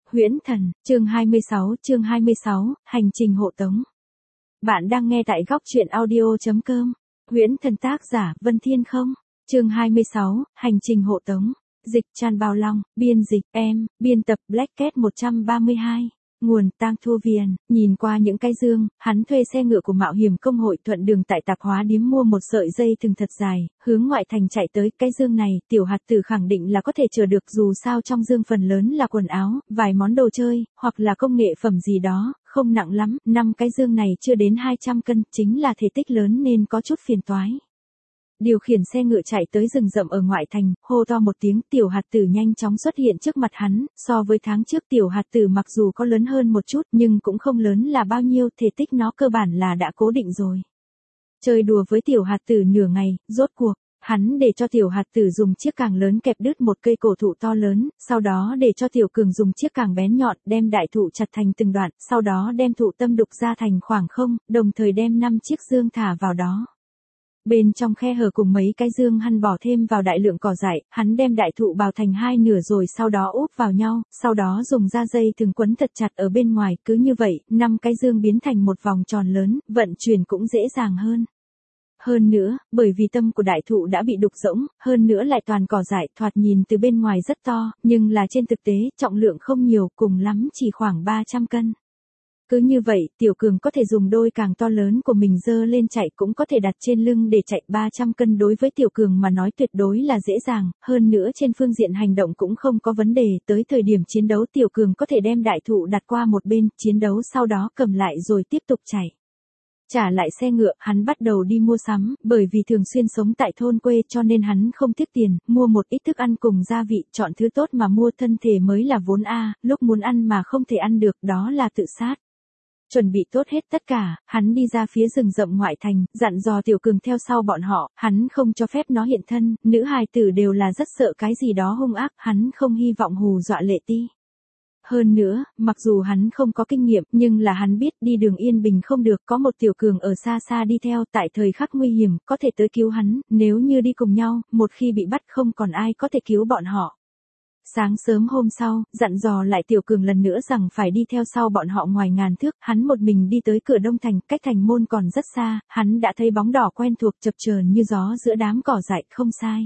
Huyễn Thần, chương 26, hành trình hộ tống. Bạn đang nghe tại góc truyện audio.com. Huyễn Thần tác giả Vân Thiên không? Chương 26, hành trình hộ tống. Dịch Tràn Bao Long, biên dịch em, biên tập Black Cat 132. Nguồn Tang Thu Viền. Nhìn qua những cái dương, hắn thuê xe ngựa của mạo hiểm công hội thuận đường tại tạp hóa điếm mua một sợi dây thừng thật dài, hướng ngoại thành chạy tới. Cái dương này, tiểu hạt tử khẳng định là có thể chở được, dù sao trong dương phần lớn là quần áo, vài món đồ chơi, hoặc là công nghệ phẩm gì đó, không nặng lắm. 5 cái dương này chưa đến 200 cân, chính là thể tích lớn nên có chút phiền toái. Điều khiển xe ngựa chạy tới rừng rậm ở ngoại thành, hô to một tiếng, tiểu hạt tử nhanh chóng xuất hiện trước mặt hắn. So với tháng trước, tiểu hạt tử mặc dù có lớn hơn một chút nhưng cũng không lớn là bao nhiêu, thể tích nó cơ bản là đã cố định rồi. Chơi đùa với tiểu hạt tử nửa ngày, rốt cuộc, hắn để cho tiểu hạt tử dùng chiếc càng lớn kẹp đứt một cây cổ thụ to lớn, sau đó để cho tiểu cường dùng chiếc càng bén nhọn đem đại thụ chặt thành từng đoạn, sau đó đem thụ tâm đục ra thành khoảng không, đồng thời đem 5 chiếc dương thả vào đó. Bên trong khe hở cùng mấy cái dương hắn bỏ thêm vào đại lượng cỏ dại, hắn đem đại thụ bào thành hai nửa rồi sau đó úp vào nhau, sau đó dùng da dây thừng quấn thật chặt ở bên ngoài, cứ như vậy, 5 cái dương biến thành một vòng tròn lớn, vận chuyển cũng dễ dàng hơn. Hơn nữa, bởi vì tâm của đại thụ đã bị đục rỗng, hơn nữa lại toàn cỏ dại, thoạt nhìn từ bên ngoài rất to, nhưng là trên thực tế, trọng lượng không nhiều, cùng lắm chỉ khoảng 300 cân. Cứ như vậy, tiểu cường có thể dùng đôi càng to lớn của mình dơ lên chạy, cũng có thể đặt trên lưng để chạy. 300 cân đối với tiểu cường mà nói tuyệt đối là dễ dàng, hơn nữa trên phương diện hành động cũng không có vấn đề. Tới thời điểm chiến đấu tiểu cường có thể đem đại thụ đặt qua một bên, chiến đấu sau đó cầm lại rồi tiếp tục chạy. Trả lại xe ngựa, hắn bắt đầu đi mua sắm, bởi vì thường xuyên sống tại thôn quê cho nên hắn không tiếc tiền, mua một ít thức ăn cùng gia vị, chọn thứ tốt mà mua, thân thể mới là vốn a, lúc muốn ăn mà không thể ăn được đó là tự sát. Chuẩn bị tốt hết tất cả, hắn đi ra phía rừng rậm ngoại thành, dặn dò tiểu cường theo sau bọn họ, hắn không cho phép nó hiện thân, nữ hài tử đều là rất sợ cái gì đó hung ác, hắn không hy vọng hù dọa Lệ Ti. Hơn nữa, mặc dù hắn không có kinh nghiệm, nhưng là hắn biết đi đường yên bình không được, có một tiểu cường ở xa xa đi theo, tại thời khắc nguy hiểm, có thể tới cứu hắn, nếu như đi cùng nhau, một khi bị bắt không còn ai có thể cứu bọn họ. Sáng sớm hôm sau, dặn dò lại tiểu cường lần nữa rằng phải đi theo sau bọn họ ngoài ngàn thước, hắn một mình đi tới cửa đông thành, cách thành môn còn rất xa, hắn đã thấy bóng đỏ quen thuộc chập chờn như gió giữa đám cỏ dại, không sai.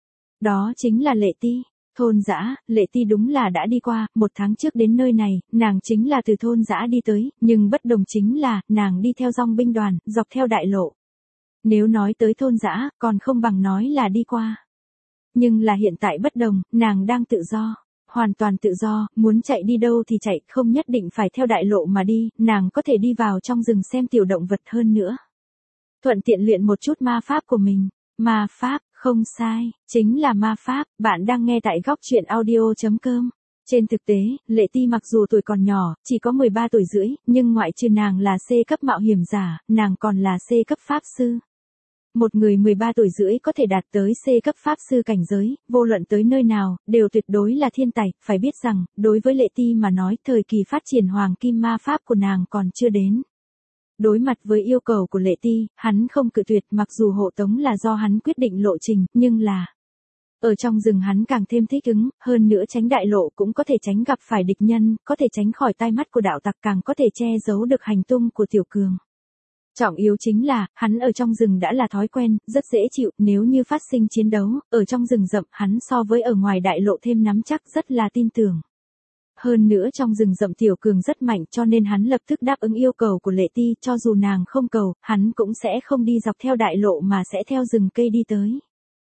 Đó chính là Lệ Ti. Thôn Dã, Lệ Ti đúng là đã đi qua, 1 tháng trước đến nơi này, nàng chính là từ thôn Dã đi tới, nhưng bất đồng chính là, nàng đi theo dòng binh đoàn, dọc theo đại lộ. Nếu nói tới thôn Dã, còn không bằng nói là đi qua. Nhưng là hiện tại bất đồng, nàng đang tự do, hoàn toàn tự do, muốn chạy đi đâu thì chạy, không nhất định phải theo đại lộ mà đi, nàng có thể đi vào trong rừng xem tiểu động vật, hơn nữa. Thuận tiện luyện một chút ma pháp của mình. Ma pháp, không sai, chính là ma pháp. Bạn đang nghe tại góc truyện audio.com. Trên thực tế, Lệ Ti mặc dù tuổi còn nhỏ, chỉ có 13 tuổi rưỡi, nhưng ngoại trừ nàng là C cấp mạo hiểm giả, nàng còn là C cấp pháp sư. Một người 13 tuổi rưỡi có thể đạt tới C cấp pháp sư cảnh giới, vô luận tới nơi nào, đều tuyệt đối là thiên tài. Phải biết rằng, đối với Lệ Ti mà nói, thời kỳ phát triển hoàng kim ma pháp của nàng còn chưa đến. Đối mặt với yêu cầu của Lệ Ti, hắn không cự tuyệt, mặc dù hộ tống là do hắn quyết định lộ trình, nhưng là ở trong rừng hắn càng thêm thích ứng, hơn nữa tránh đại lộ cũng có thể tránh gặp phải địch nhân, có thể tránh khỏi tai mắt của đạo tặc, càng có thể che giấu được hành tung của tiểu cường. Trọng yếu chính là, hắn ở trong rừng đã là thói quen, rất dễ chịu, nếu như phát sinh chiến đấu, ở trong rừng rậm hắn so với ở ngoài đại lộ thêm nắm chắc, rất là tin tưởng. Hơn nữa trong rừng rậm tiểu cường rất mạnh cho nên hắn lập tức đáp ứng yêu cầu của Lệ Ti, cho dù nàng không cầu, hắn cũng sẽ không đi dọc theo đại lộ mà sẽ theo rừng cây đi tới.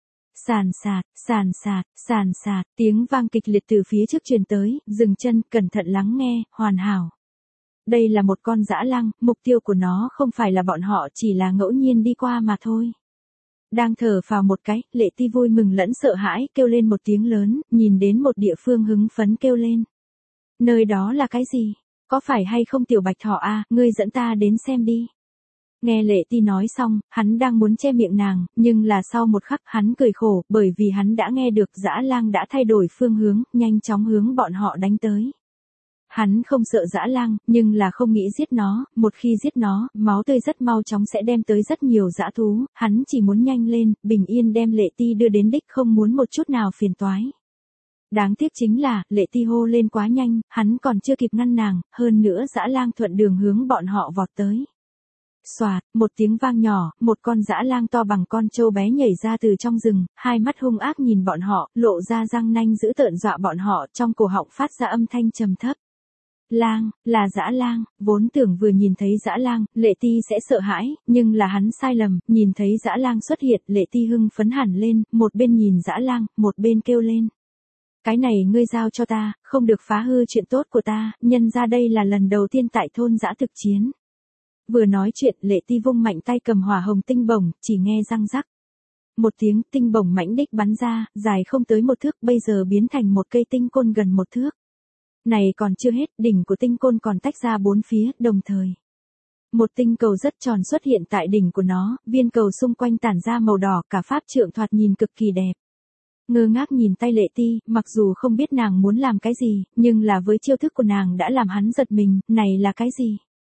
Sàn sạt, tiếng vang kịch liệt từ phía trước truyền tới, dừng chân, cẩn thận lắng nghe, hoàn hảo. Đây là một con dã lang, mục tiêu của nó không phải là bọn họ, chỉ là ngẫu nhiên đi qua mà thôi. Đang thở phào một cái, Lệ Ti vui mừng lẫn sợ hãi, kêu lên một tiếng lớn, nhìn đến một địa phương hứng phấn kêu lên. Nơi đó là cái gì? Có phải hay không tiểu bạch thỏ a, ngươi dẫn ta đến xem đi. Nghe Lệ Ti nói xong, hắn đang muốn che miệng nàng, nhưng là sau một khắc hắn cười khổ, bởi vì hắn đã nghe được dã lang đã thay đổi phương hướng, nhanh chóng hướng bọn họ đánh tới. Hắn không sợ dã lang, nhưng là không nghĩ giết nó, một khi giết nó, máu tươi rất mau chóng sẽ đem tới rất nhiều dã thú, hắn chỉ muốn nhanh lên, bình yên đem Lệ Ti đưa đến đích, không muốn một chút nào phiền toái. Đáng tiếc chính là, Lệ Ti hô lên quá nhanh, hắn còn chưa kịp ngăn nàng, hơn nữa dã lang thuận đường hướng bọn họ vọt tới. Xoạt, một tiếng vang nhỏ, một con dã lang to bằng con trâu bé nhảy ra từ trong rừng, hai mắt hung ác nhìn bọn họ, lộ ra răng nanh dữ tợn dọa bọn họ, trong cổ họng phát ra âm thanh trầm thấp. Lang, là dã lang, vốn tưởng vừa nhìn thấy dã lang, Lệ Ti sẽ sợ hãi, nhưng là hắn sai lầm, nhìn thấy dã lang xuất hiện, Lệ Ti hưng phấn hẳn lên, một bên nhìn dã lang, một bên kêu lên. Cái này ngươi giao cho ta, không được phá hư chuyện tốt của ta, nhân ra đây là lần đầu tiên tại thôn dã thực chiến. Vừa nói chuyện, Lệ Ti vung mạnh tay cầm hỏa hồng tinh bổng, chỉ nghe răng rắc. Một tiếng tinh bổng mãnh đích bắn ra, dài không tới một thước, bây giờ biến thành một cây tinh côn gần một thước. Này còn chưa hết, đỉnh của tinh côn còn tách ra bốn phía, đồng thời. Một tinh cầu rất tròn xuất hiện tại đỉnh của nó, viên cầu xung quanh tản ra màu đỏ, cả pháp trượng thoạt nhìn cực kỳ đẹp. Ngơ ngác nhìn tay Lệ Ti, mặc dù không biết nàng muốn làm cái gì, nhưng là với chiêu thức của nàng đã làm hắn giật mình, này là cái gì?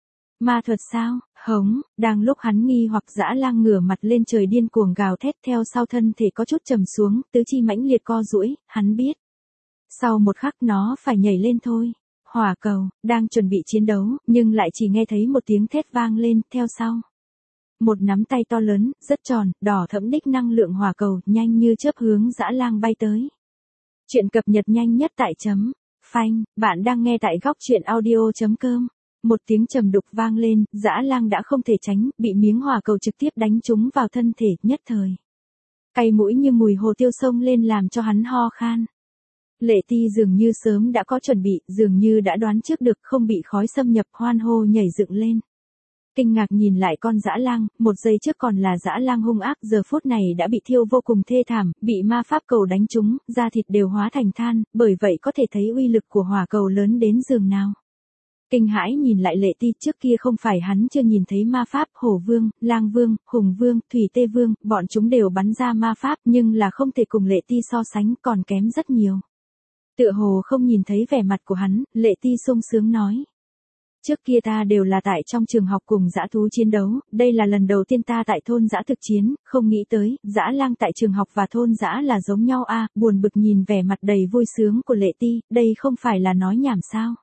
Ma thuật sao? Hống, đang lúc hắn nghi hoặc dã lang ngửa mặt lên trời điên cuồng gào thét theo sau thân thể có chút trầm xuống, tứ chi mãnh liệt co duỗi, hắn biết. Sau một khắc nó phải nhảy lên thôi. Hỏa cầu, đang chuẩn bị chiến đấu, nhưng lại chỉ nghe thấy một tiếng thét vang lên, theo sau. Một nắm tay to lớn, rất tròn, đỏ thẫm đích năng lượng hỏa cầu, nhanh như chớp hướng dã lang bay tới. Chuyện cập nhật nhanh nhất tại chấm. Phanh, bạn đang nghe tại góc truyện audio.com. Một tiếng trầm đục vang lên, dã lang đã không thể tránh, bị miếng hỏa cầu trực tiếp đánh trúng vào thân thể, nhất thời. Cay mũi như mùi hồ tiêu xông lên làm cho hắn ho khan. Lệ Ti dường như sớm đã có chuẩn bị, dường như đã đoán trước được không bị khói xâm nhập, hoan hô nhảy dựng lên. Kinh ngạc nhìn lại con dã lang, một giây trước còn là dã lang hung ác, giờ phút này đã bị thiêu vô cùng thê thảm, bị ma pháp cầu đánh trúng, da thịt đều hóa thành than, bởi vậy có thể thấy uy lực của hỏa cầu lớn đến giường nào. Kinh hãi nhìn lại Lệ Ti, trước kia không phải hắn chưa nhìn thấy ma pháp, hổ vương, lang vương, hùng vương, thủy tê vương, bọn chúng đều bắn ra ma pháp, nhưng là không thể cùng Lệ Ti so sánh, còn kém rất nhiều. Tựa hồ không nhìn thấy vẻ mặt của hắn, Lệ Ti sung sướng nói. Trước kia ta đều là tại trong trường học cùng dã thú chiến đấu, đây là lần đầu tiên ta tại thôn dã thực chiến, không nghĩ tới, dã lang tại trường học và thôn dã là giống nhau a. Buồn bực nhìn vẻ mặt đầy vui sướng của Lệ Ti, đây không phải là nói nhảm sao.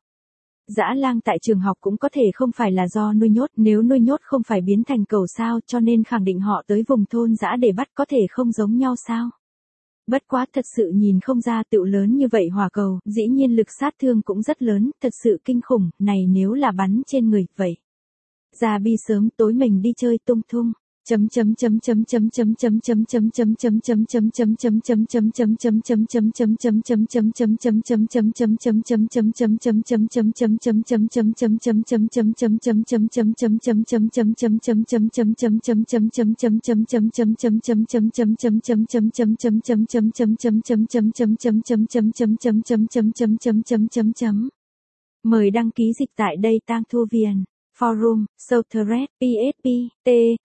Dã lang tại trường học cũng có thể không phải là do nuôi nhốt, nếu nuôi nhốt không phải biến thành cầu sao, cho nên khẳng định họ tới vùng thôn dã để bắt, có thể không giống nhau sao. Bất quá thật sự nhìn không ra tựu lớn như vậy hỏa cầu, dĩ nhiên lực sát thương cũng rất lớn, thật sự kinh khủng, này nếu là bắn trên người, vậy. Ra bi sớm tối mình đi chơi tung thung. Mời đăng ký dịch tại đây Tang Thu Viền. Forum, Southred, PSP, T,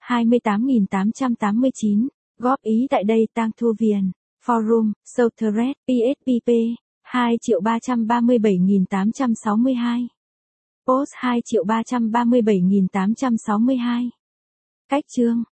28889. Góp ý tại đây Tang Thu Viền. Forum, Southred, PSP, 2.337.862. Post 2.337.862. Cách chương.